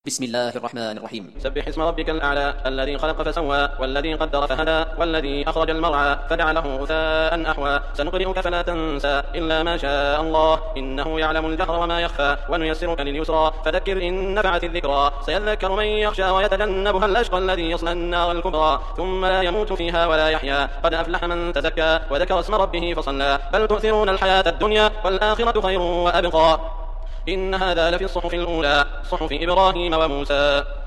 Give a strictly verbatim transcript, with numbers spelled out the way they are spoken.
بسم الله الرحمن الرحيم. سبح اسم ربك الأعلى الذي خلق فسوى والذي قدر فهدى والذي أخرج المرعى فجعله غثاء أحوى سنقرئك فلا تنسى إلا ما شاء الله إنه يعلم الجهر وما يخفى ونيسرك لليسرى فذكر إن نفعت الذكرى سيذكر من يخشى ويتجنبها الأشقى الذي يصلى النار الكبرى ثم لا يموت فيها ولا يحيا قد أفلح من تزكى وذكر اسم ربه فصلى بل تؤثرون الحياة الدنيا والآخرة خير وأبقى إن هذا لفي الصحف الأولى صحف إبراهيم وموسى.